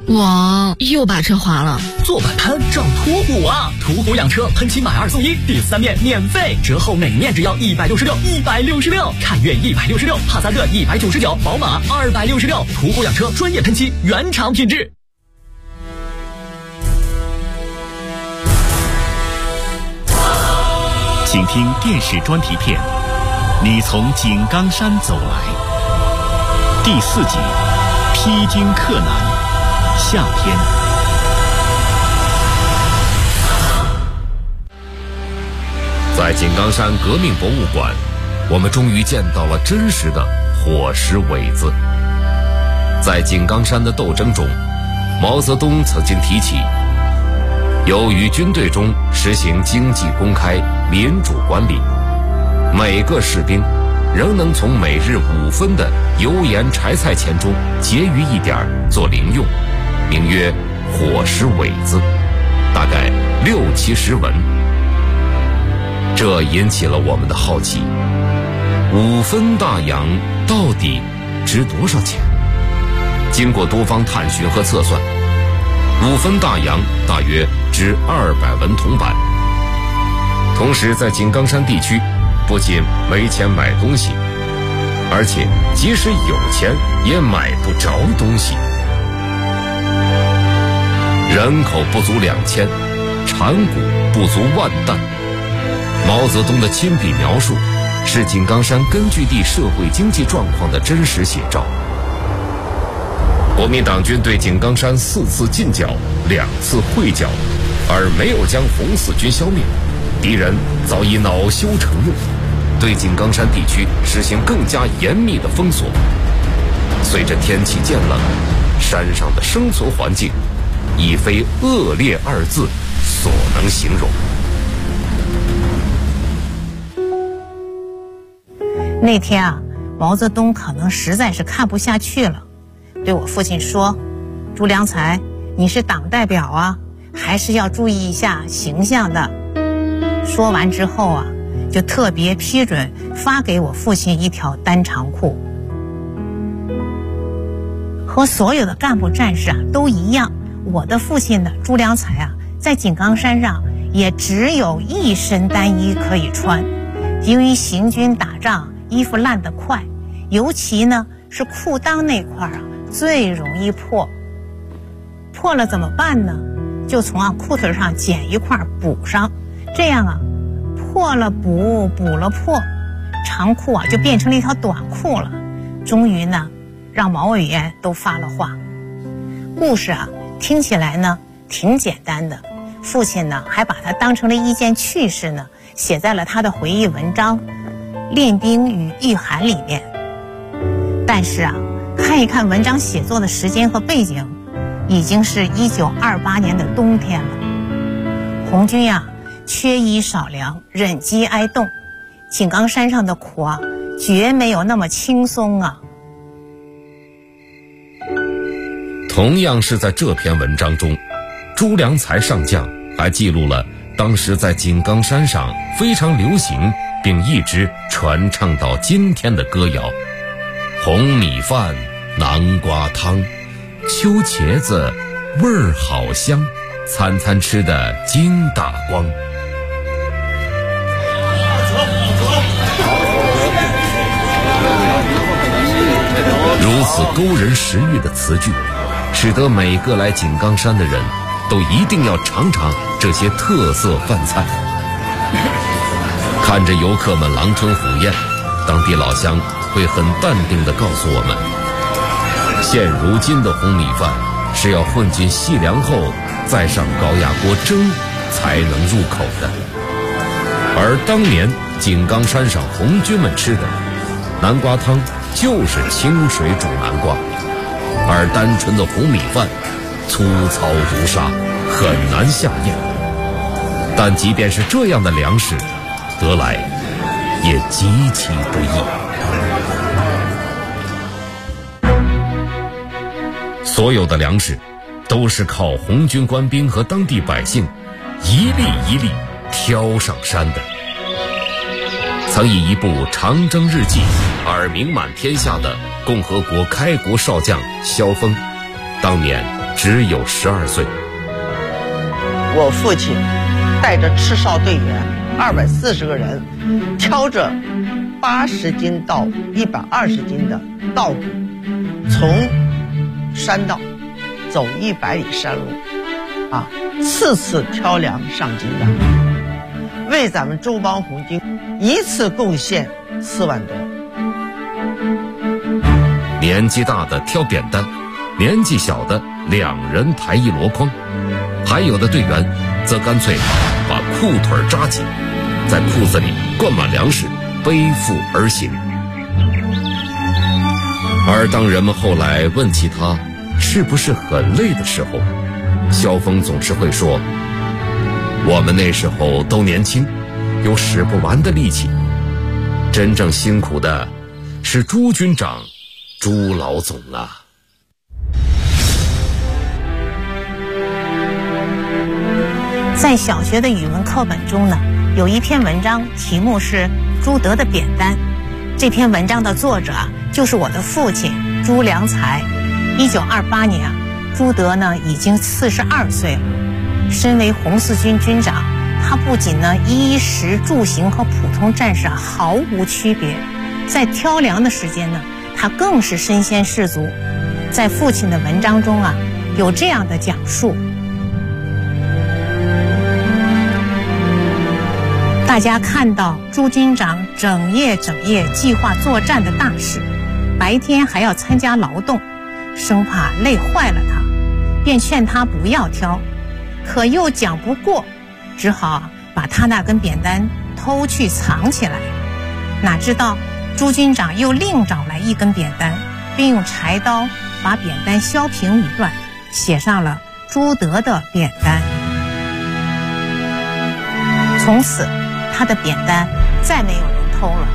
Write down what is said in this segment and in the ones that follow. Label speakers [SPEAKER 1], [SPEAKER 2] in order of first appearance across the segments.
[SPEAKER 1] 我又把车划了。
[SPEAKER 2] 坐摆摊找途虎啊！途虎养车喷漆买2送1，第3面免费，折后每面只要166，凯越166，帕萨特199，宝马266。途虎养车专业喷漆，原厂品质。
[SPEAKER 3] 请听电视专题片《你从井冈山走来》第4集《披荆克难》下篇。
[SPEAKER 4] 在井冈山革命博物馆，我们终于见到了真实的火石苇子。在井冈山的斗争中，毛泽东曾经提起，由于军队中实行经济公开、民主管理，每个士兵仍能从每日5分的油盐柴菜钱中结余一点做零用，名曰伙食苇子，大概60-70文。这引起了我们的好奇，5分大洋到底值多少钱？经过多方探寻和测算，5分大洋大约值200文铜板。同时在井冈山地区，不仅没钱买东西，而且即使有钱也买不着东西。人口不足2000，产谷不足10000担。毛泽东的亲笔描述是井冈山根据地社会经济状况的真实写照。国民党军对井冈山4次进剿，2次会剿，而没有将红四军消灭，敌人早已恼羞成怒，对井冈山地区实行更加严密的封锁。随着天气渐冷，山上的生存环境已非恶劣2字所能形容。
[SPEAKER 5] 那天啊，毛泽东可能实在是看不下去了，对我父亲说：“朱良才，你是党代表啊，还是要注意一下形象的。”说完之后啊，就特别批准发给我父亲一条单长裤。和所有的干部战士啊都一样，我的父亲呢，朱良才啊，在井冈山上也只有一身单衣可以穿。由于行军打仗，衣服烂得快，尤其呢是裤裆那块啊最容易破。破了怎么办呢？就从裤腿上剪一块补上，这样啊破了补，补了破，长裤啊就变成了一条短裤了。终于呢让毛委员都发了话。故事啊听起来呢挺简单的，父亲呢还把它当成了一件趣事呢，写在了他的回忆文章《练兵与御寒》里面。但是啊，看一看文章写作的时间和背景，已经是1928年的冬天了。红军呀，缺衣少粮，忍饥挨冻，井冈山上的苦啊，绝没有那么轻松啊。
[SPEAKER 4] 同样是在这篇文章中，朱良才上将还记录了当时在井冈山上非常流行并一直传唱到今天的歌谣：红米饭，南瓜汤，秋茄子味儿好香，餐餐吃得精打光。如此勾人食欲的词句，使得每个来井冈山的人都一定要尝尝这些特色饭菜。看着游客们狼吞虎咽，当地老乡会很淡定地告诉我们，现如今的红米饭是要混进细粮后再上高压锅蒸才能入口的，而当年井冈山上红军们吃的南瓜汤就是清水煮南瓜，而单纯的红米饭粗糙如沙，很难下咽。但即便是这样的粮食得来也极其不易。所有的粮食都是靠红军官兵和当地百姓一粒一粒挑上山的。曾以一部《长征日记》而名满天下的共和国开国少将萧峰，当年只有12岁。
[SPEAKER 6] 我父亲带着赤哨队员240个人，挑着80斤到120斤的稻谷，从山道走100里山路，次次挑粮上京的，为咱们周帮红军一次贡献4万多。
[SPEAKER 4] 年纪大的挑扁担，年纪小的2人抬一箩筐，还有的队员则干脆把裤腿扎紧，在裤子里灌满粮食，背负而行。而当人们后来问起他是不是很累的时候，萧峰总是会说，我们那时候都年轻，有使不完的力气，真正辛苦的是朱军长、朱老总啊。
[SPEAKER 5] 在小学的语文课本中呢，有一篇文章，题目是朱德的扁担。这篇文章的作者就是我的父亲朱良才。1928年朱德呢已经42岁了。身为红四军军长，他不仅呢衣食住行和普通战士毫无区别，在挑粮的时间呢，他更是身先士卒。在父亲的文章中有这样的讲述：大家看到朱军长整夜计划作战的大事，白天还要参加劳动，生怕累坏了他，便劝他不要挑，可又讲不过，只好把他那根扁担偷去藏起来。哪知道朱军长又另找来一根扁担，并用柴刀把扁担削平一段，写上了朱德的扁担。从此他的扁担再没有人偷了。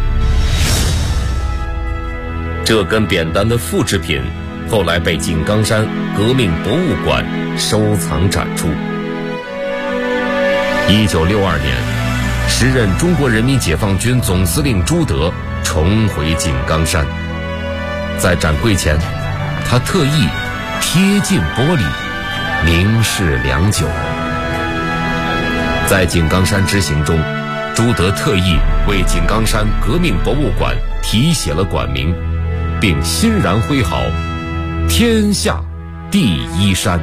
[SPEAKER 4] 这根扁担的复制品后来被井冈山革命博物馆收藏展出。1962年，时任中国人民解放军总司令朱德重回井冈山，在展柜前，他特意贴近玻璃，凝视良久。在井冈山之行中，朱德特意为井冈山革命博物馆题写了馆名，并欣然挥毫：天下第一山。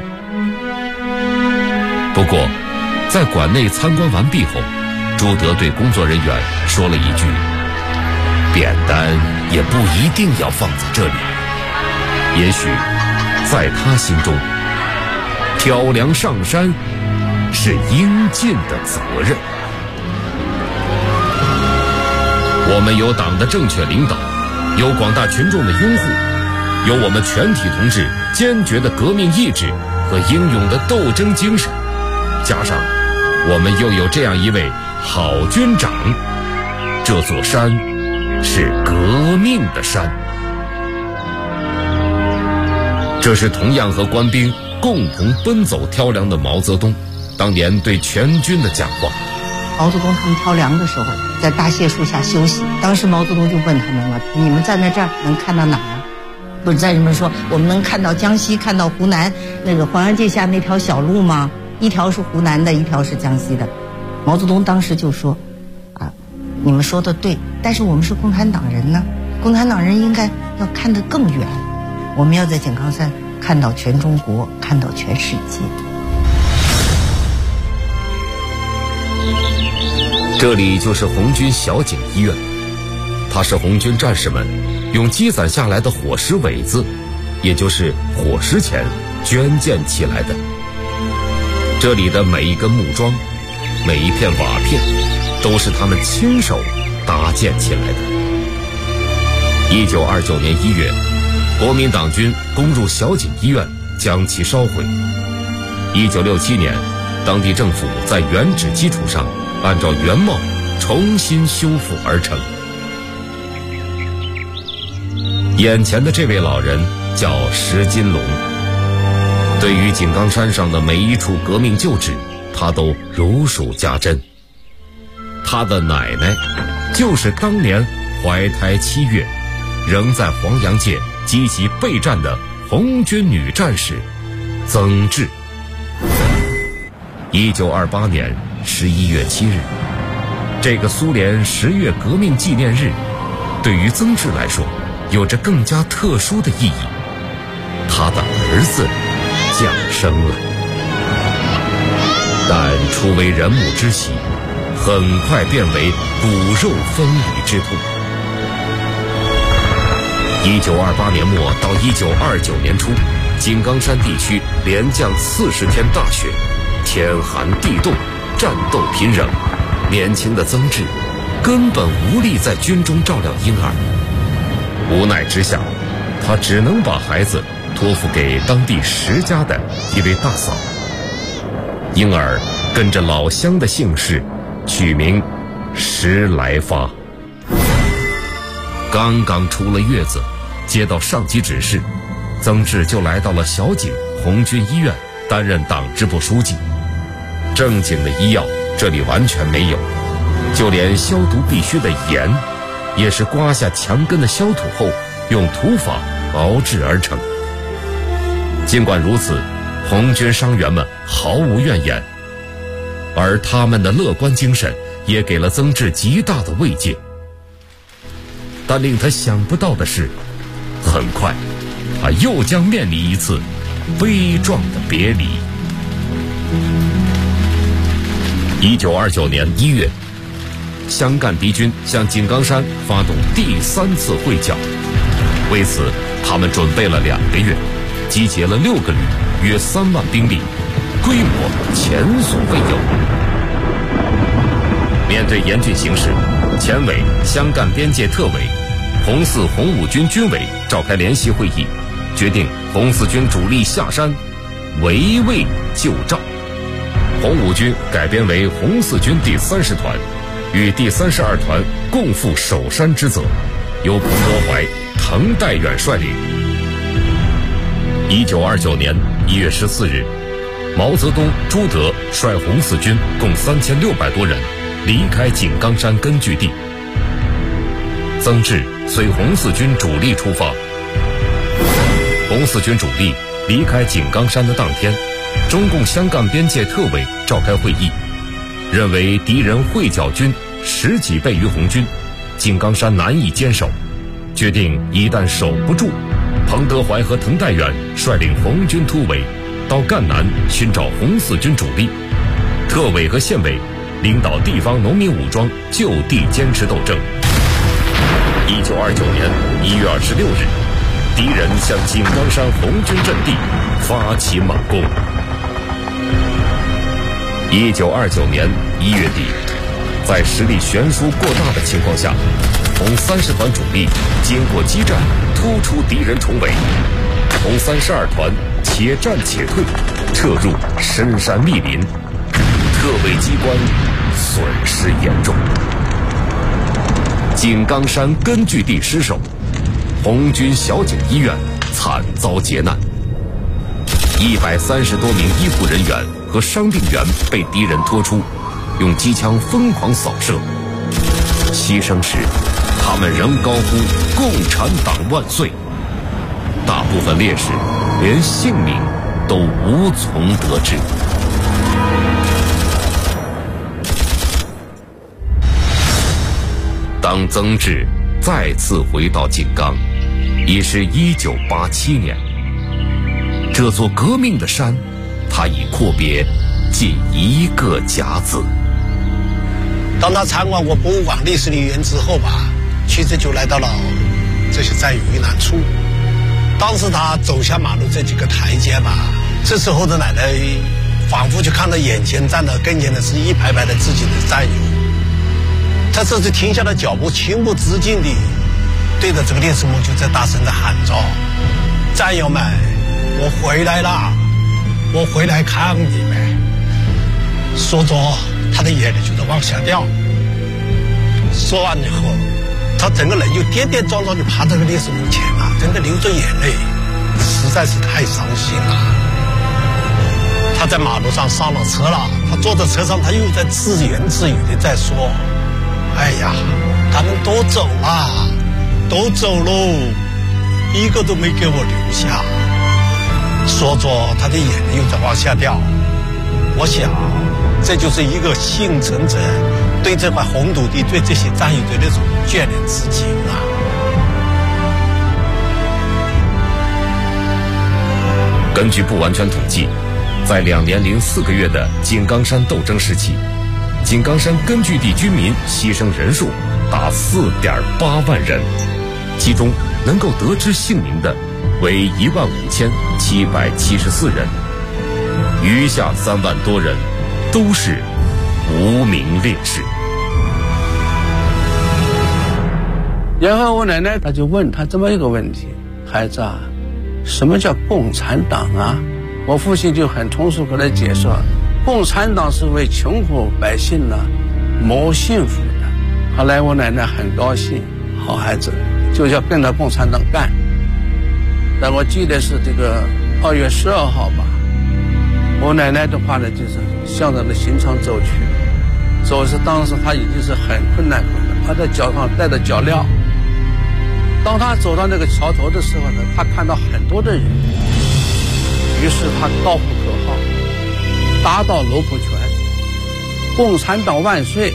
[SPEAKER 4] 不过在馆内参观完毕后，朱德对工作人员说了一句：扁担也不一定要放在这里。也许在他心中，挑粮上山是应尽的责任。我们有党的正确领导，有广大群众的拥护，有我们全体同志坚决的革命意志和英勇的斗争精神，加上我们又有这样一位好军长，这座山是革命的山。这是同样和官兵共同奔走挑粮的毛泽东当年对全军的讲话。
[SPEAKER 6] 毛泽东他们挑粮的时候，在大谢树下休息，当时毛泽东就问他们了：你们站在这儿能看到哪儿？不是在人们说我们能看到江西，看到湖南那个黄杨界下那条小路吗？一条是湖南的，一条是江西的。毛泽东当时就说你们说的对，但是我们是共产党人呢，共产党人应该要看得更远，我们要在井冈山看到全中国，看到全世界。
[SPEAKER 4] 这里就是红军小井医院，它是红军战士们用积攒下来的伙食尾子，也就是伙食钱捐建起来的。这里的每一根木桩，每一片瓦片，都是他们亲手搭建起来的。1929年1月，国民党军攻入小井医院，将其烧毁。1967年，当地政府在原址基础上按照原貌重新修复而成。眼前的这位老人叫石金龙，对于井冈山上的每一处革命旧址，他都如数家珍。他的奶奶就是当年怀胎7月仍在黄杨界积极备战的红军女战士曾志。1928年11月7日，这个苏联10月革命纪念日，对于曾志来说，有着更加特殊的意义。他的儿子降生了。但初为人母之喜，很快变为骨肉分离之痛。1928年末到1929年初，井冈山地区连降40天大雪，天寒地冻，战斗频仍。年轻的曾志根本无力在军中照料婴儿，无奈之下，他只能把孩子托付给当地石家的一位大嫂。婴儿跟着老乡的姓氏，取名石来发。刚刚出了月子，接到上级指示，曾志就来到了小井红军医院担任党支部书记。正经的医药这里完全没有，就连消毒必须的盐，也是刮下墙根的消土后用土法熬制而成。尽管如此，红军伤员们毫无怨言，而他们的乐观精神也给了曾志极大的慰藉。但令他想不到的是，很快他又将面临一次悲壮的别离。1929年1月，湘赣敌军向井冈山发动第3次会剿，为此他们准备了2个月，集结了6个旅，约3万兵力，规模前所未有。面对严峻形势，前委、湘赣边界特委、红四红五军军委召开联席会议，决定红四军主力下山，围魏救赵。红五军改编为红四军第30团，与第32团共负守山之责，由彭德怀、滕代远率领。1929年1月14日，毛泽东、朱德率红四军共3600多人离开井冈山根据地。曾志随红四军主力出发。红四军主力离开井冈山的当天，中共湘赣边界特委召开会议，认为敌人会剿军10几倍于红军，井冈山难以坚守，决定一旦守不住，彭德怀和滕代远率领红军突围到赣南寻找红四军主力，特委和县委领导地方农民武装就地坚持斗争。1929年1月26日，敌人向井冈山红军阵地发起猛攻。1929年1月底，在实力悬殊过大的情况下，红30团主力经过激战，突出敌人重围，红32团且战且退，撤入深山密林，特委机关损失严重。井冈山根据地失守，红军小井医院惨遭劫难，130多名医护人员和伤病员被敌人拖出，用机枪疯狂扫射。牺牲时，他们仍高呼“共产党万岁”。大部分烈士连性命都无从得知。当曾志再次回到井冈，已是1987年。这座革命的山，他已阔别近1个甲子。
[SPEAKER 7] 当他参观过博物馆历史陵园之后吧，其实就来到了这些战役遇难处。当时他走下马路这几个台阶吧，这时候的奶奶仿佛就看到眼前站的跟前的是一排排的自己的战友。他这次停下了脚步，情不自禁地对着这个烈士墓就在大声地喊着：“战友们，我回来了，我回来看你们。”说着，他的眼泪就在往下掉。说完以后，他整个人就跌跌撞撞就趴在这个烈士墓前了，真的流着眼泪，实在是太伤心了。他在马路上上了车了，他坐在车上，他又在自言自语的在说：“哎呀，他们都走了，都走喽，一个都没给我留下。” 说着他的眼泪又在往下掉。我想这就是一个幸存者对这块红土地对这些战友的那种眷恋之情啊。
[SPEAKER 4] 根据不完全统计，在2年0.4个月的井冈山斗争时期，井冈山根据地居民牺牲人数达4.8万人，其中能够得知姓名的为15774人，余下3万多人都是无名烈士。
[SPEAKER 8] 然后我奶奶她就问他这么一个问题：孩子啊，什么叫共产党啊？我父亲就很通俗给他解释，共产党是为穷苦百姓呢谋幸福的。后来我奶奶很高兴，好孩子就要跟着共产党干。但我记得是这个2月12号吧，我奶奶的话呢就是向着的行程走去，走是当时她已经是很困难，她在脚上带着脚镣。当她走到那个桥头的时候呢，她看到很多的人，于是她高呼口号，打倒罗卜全，共产党万岁。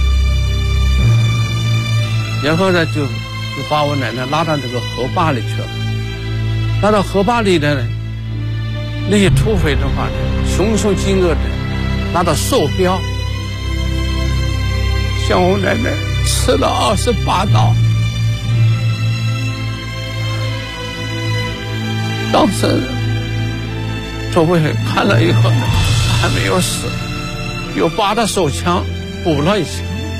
[SPEAKER 8] 然后呢就把我奶奶拉到这个河坝里去了。拉到河坝里的那些土匪的话呢，穷凶极恶的拿到兽镖，向我奶奶刺了28刀。当时周围看了以后呢，他还没有死，又把他手枪补了一下。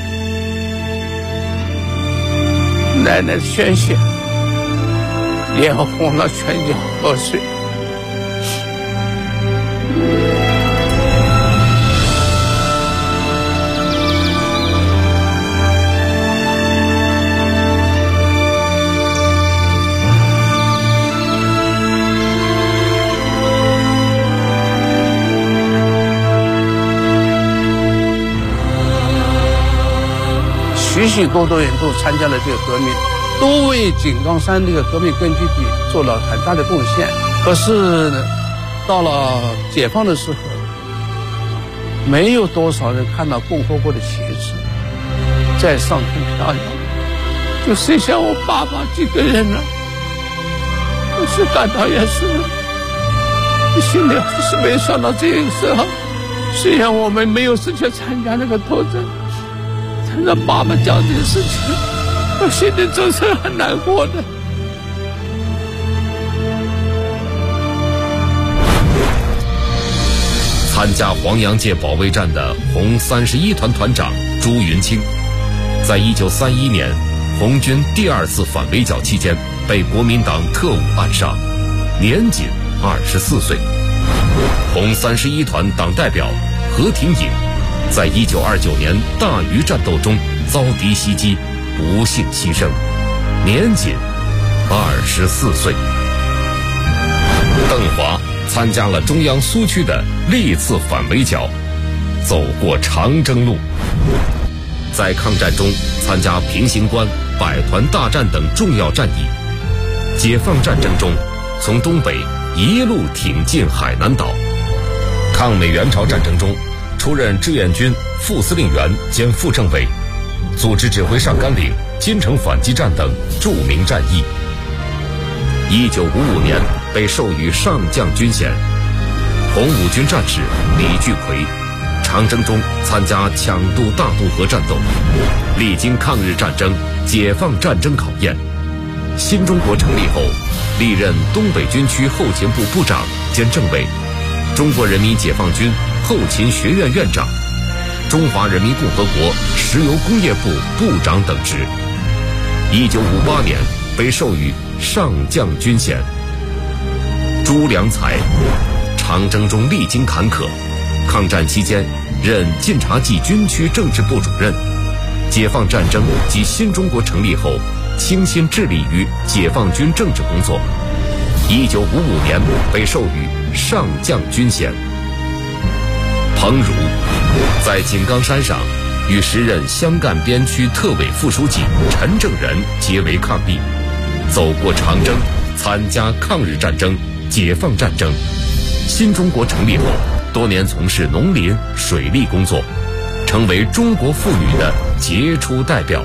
[SPEAKER 8] 奶奶宣泄，脸红了，全家喝水。许许多多人都参加了这个革命，都为井冈山这个革命根据地做了很大的贡献。可是到了解放的时候，没有多少人看到共和国的旗帜在上空飘扬，就剩下我爸爸几个人了。我是感到也是心里还是没想到这个时候，虽然我们没有时间参加那个斗争，让爸爸讲这个事情，我心里总是很难过的。
[SPEAKER 4] 参加黄杨界保卫战的红31团团长朱云清，在1931年红军第2次反围剿期间被国民党特务暗杀，年仅24岁。红31团党代表何廷颖在1929年大余战斗中遭敌袭击，不幸牺牲，年仅24岁。邓华参加了中央苏区的历次反围剿，走过长征路，在抗战中参加平型关、百团大战等重要战役。解放战争中从东北一路挺进海南岛。抗美援朝战争中出任志愿军副司令员兼副政委，组织指挥上甘岭、金城反击战等著名战役。1955年被授予上将军衔。红五军战士李聚奎，长征中参加抢渡大渡河战斗，历经抗日战争、解放战争考验。新中国成立后，历任东北军区后勤部部长兼政委，中国人民解放军后勤学院院长，中华人民共和国石油工业部部长等职。1958年被授予上将军衔。朱良才，长征中历经坎坷，抗战期间任晋察冀军区政治部主任。解放战争及新中国成立后，倾心致力于解放军政治工作。1955年被授予上将军衔。彭儒在井冈山上与时任湘赣边区特委副书记陈正仁结为伉俪，走过长征，参加抗日战争， 解放战争。新中国成立后，多年从事农林、水利工作，成为中国妇女的杰出代表。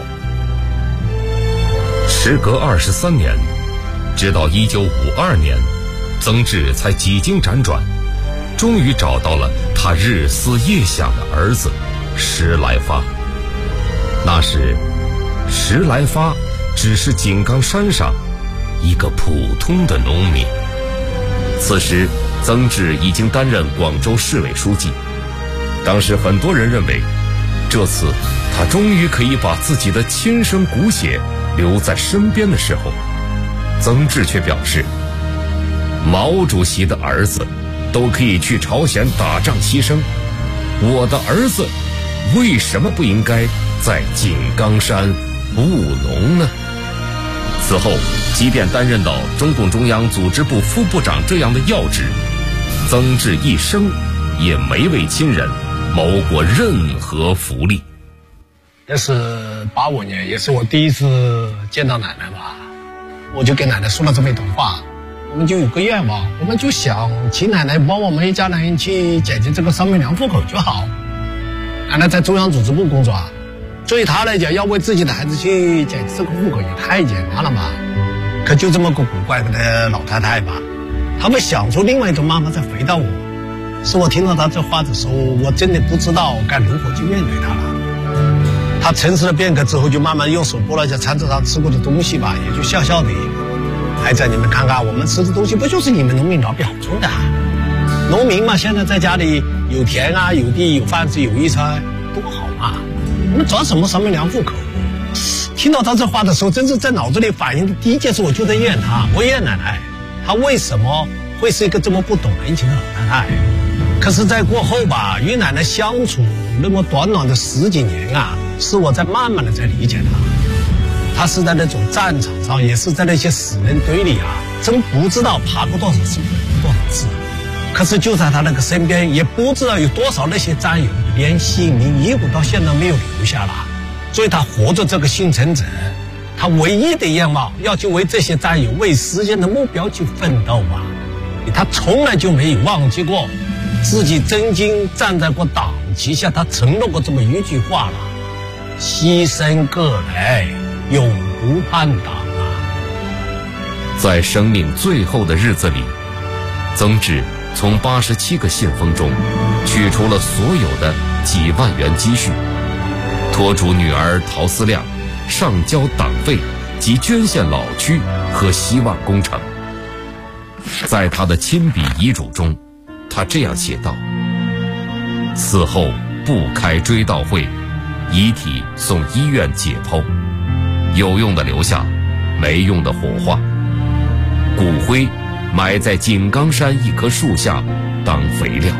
[SPEAKER 4] 时隔23年，直到1952年，曾志才几经辗转，终于找到了他日思夜想的儿子石来发。那时，石来发只是井冈山上一个普通的农民。此时，曾志已经担任广州市委书记。当时很多人认为，这次他终于可以把自己的亲生骨血留在身边的时候，曾志却表示，毛主席的儿子都可以去朝鲜打仗牺牲，我的儿子为什么不应该在井冈山务农呢？此后，即便担任到中共中央组织部副部长这样的要职，曾志一生也没为亲人谋过任何福利。
[SPEAKER 7] 那是85年，也是我第一次见到奶奶吧，我就给奶奶说了这么一段话。我们就有个愿望，我们就想请奶奶帮我们一家人去解决这个3名2户口就好。奶奶在中央组织部工作啊，对于她来讲，要为自己的孩子去解决这个户口也太简单了嘛。可就这么个古怪的老太太吧，她会想出另外一种办法再回到我。是我听到她这话的时候，我真的不知道该如何去面对她了。她沉思了片刻之后，就慢慢用手拨了一下餐桌上吃过的东西吧，也就笑笑的。孩子，你们看看，我们吃的东西不就是你们农民老表种的啊？农民嘛，现在在家里有田啊，有地，有饭吃，有衣穿，多好嘛！我们找什么3名2户口？听到他这话的时候，真是在脑子里反应的第一件事，我就在怨他，我怨奶奶，她为什么会是一个这么不懂人情的老太太？可是再过后吧，与奶奶相处那么短短的10几年啊，是我在慢慢的在理解她。她是在那种战场上，也是在那些死人堆里啊，真不知道爬过多少次，多少次。可是就在她那个身边，也不知道有多少那些战友，连姓名一股到现在没有留下了。所以她活着这个幸存者，她唯一的愿望要去为这些战友为实现的目标去奋斗啊！她从来就没有忘记过自己曾经站在过党旗下，她承诺过这么一句话了：牺牲个人，永不叛党啊！
[SPEAKER 4] 在生命最后的日子里，曾志从87个信封中取出了所有的几万元积蓄，托嘱女儿陶思亮上交党费及捐献老区和希望工程。在他的亲笔遗嘱中，他这样写道：此后不开追悼会，遗体送医院解剖，有用的留下，没用的火化，骨灰埋在井冈山一棵树下当肥料。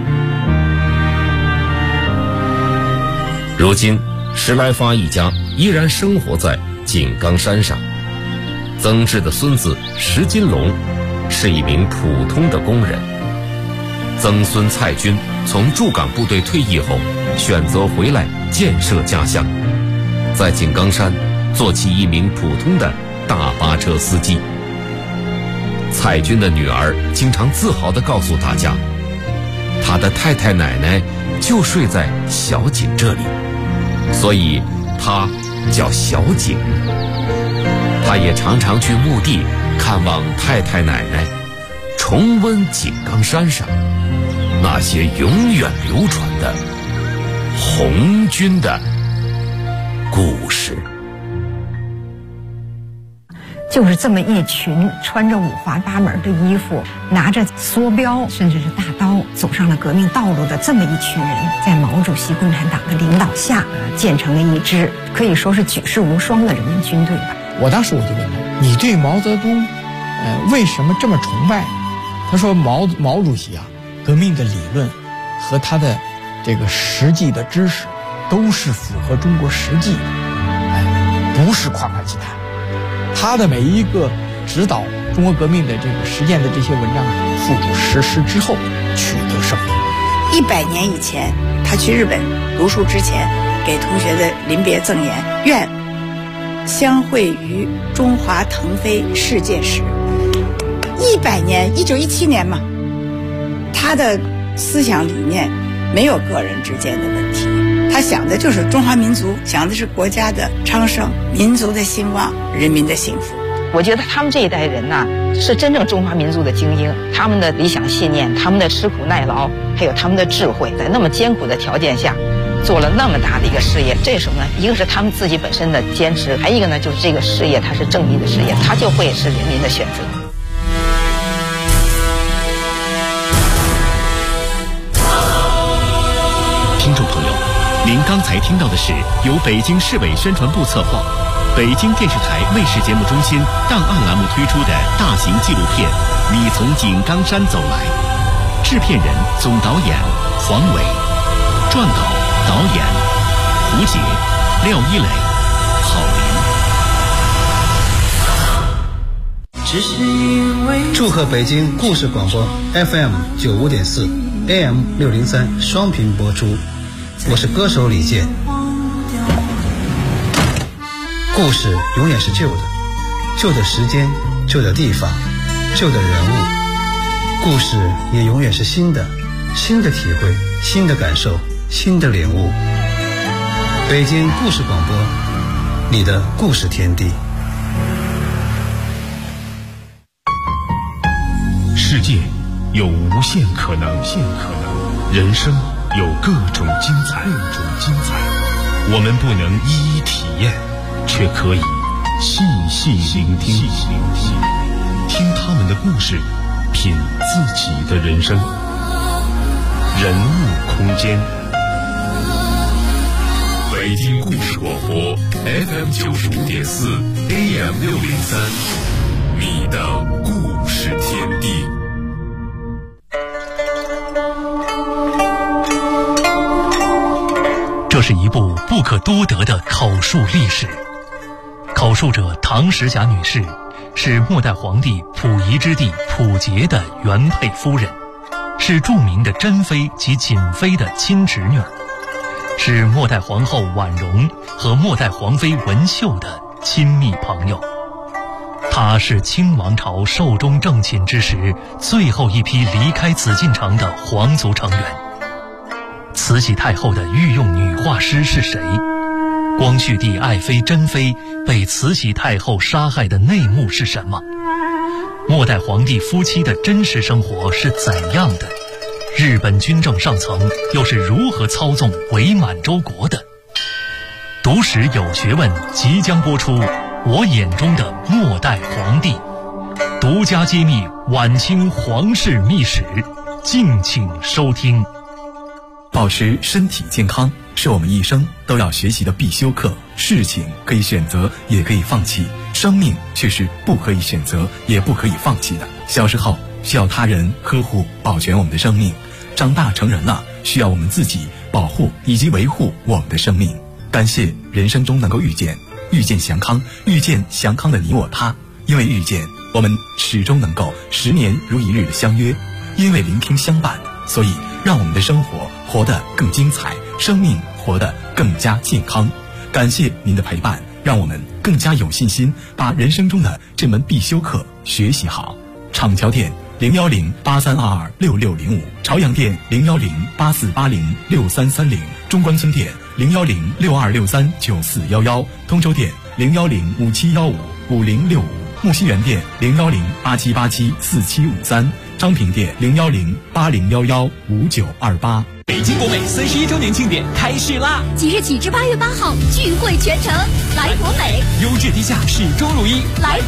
[SPEAKER 4] 如今石来发一家依然生活在井冈山上。曾志的孙子石金龙是一名普通的工人。曾孙蔡军从驻港部队退役后，选择回来建设家乡，在井冈山做起一名普通的大巴车司机。蔡军的女儿经常自豪地告诉大家，他的太太奶奶就睡在小井这里，所以他叫小井。他也常常去墓地看望太太奶奶，重温井冈山上那些永远流传的红军的故事。
[SPEAKER 9] 就是这么一群穿着五花八门的衣服，拿着梭镖甚至是大刀，走上了革命道路的这么一群人，在毛主席共产党的领导下，建成了一支可以说是举世无双的人民军队吧。
[SPEAKER 10] 我当时我就问他，你对毛泽东为什么这么崇拜？他说毛主席啊，革命的理论和他的这个实际的知识都是符合中国实际的，不是夸夸其谈。他的每一个指导中国革命的这个实践的这些文章付诸实施之后，取得胜利。
[SPEAKER 11] 100年以前，他去日本读书之前，给同学的临别赠言：愿相会于中华腾飞世界时。 100年，1917年嘛，他的思想理念没有个人之间的问题，他想的就是中华民族，想的是国家的昌盛、民族的兴旺、人民的幸福。
[SPEAKER 12] 我觉得他们这一代人呢，是真正中华民族的精英，他们的理想信念，他们的吃苦耐劳，还有他们的智慧，在那么艰苦的条件下做了那么大的一个事业。这时候呢，一个是他们自己本身的坚持，还一个呢就是这个事业它是正义的事业，它就会是人民的选择。
[SPEAKER 3] 听众朋友，您刚才听到的是由北京市委宣传部策划，北京电视台卫视节目中心档案栏目推出的大型纪录片《你从井冈山走来》，制片人、总导演黄伟，撰稿、导演胡杰、廖一磊、郝
[SPEAKER 13] 林。祝贺北京故事广播 FM 95.4 AM 603双频播出，我是歌手李健。故事永远是旧的，旧的时间，旧的地方，旧的人物。故事也永远是新的，新的体会，新的感受，新的领悟。北京故事广播，你的故事天地。
[SPEAKER 14] 世界有无限可能，人生有各种精彩，我们不能一一体验，却可以细细聆听，听他们的故事，品自己的人生。人物空间，北京故事广播 FM 95.4 AM 603，你的故事天地。
[SPEAKER 15] 这是一部不可多得的口述历史。口述者唐时霞女士是末代皇帝溥仪之弟溥杰的原配夫人，是著名的珍妃及瑾妃的亲侄女，是末代皇后婉容和末代皇妃文秀的亲密朋友。她是清王朝寿终正寝之时最后一批离开紫禁城的皇族成员。慈禧太后的御用女画师是谁？光绪帝爱妃珍妃被慈禧太后杀害的内幕是什么？末代皇帝夫妻的真实生活是怎样的？日本军政上层又是如何操纵伪满洲国的？读史有学问即将播出，我眼中的末代皇帝，独家揭秘晚清皇室秘史，敬请收听。
[SPEAKER 16] 保持身体健康是我们一生都要学习的必修课。事情可以选择，也可以放弃，生命却是不可以选择，也不可以放弃的。小时候需要他人呵护保全我们的生命，长大成人了需要我们自己保护以及维护我们的生命。感谢人生中能够遇见祥康，遇见祥康的你我他。因为遇见，我们始终能够10年如一日的相约；因为聆听相伴，所以让我们的生活活得更精彩，生命活得更加健康。感谢您的陪伴，让我们更加有信心把人生中的这门必修课学习好。厂桥店01083226605，朝阳店01084806330，中关村店01062639411，通州店01057155065，木樨园店01087874753，昌平店01080115928。
[SPEAKER 2] 北京国美31周年庆典开始啦！
[SPEAKER 17] 即日起至8月8号，聚会全城，来国美，
[SPEAKER 2] 优质低价，始终如一，
[SPEAKER 17] 来。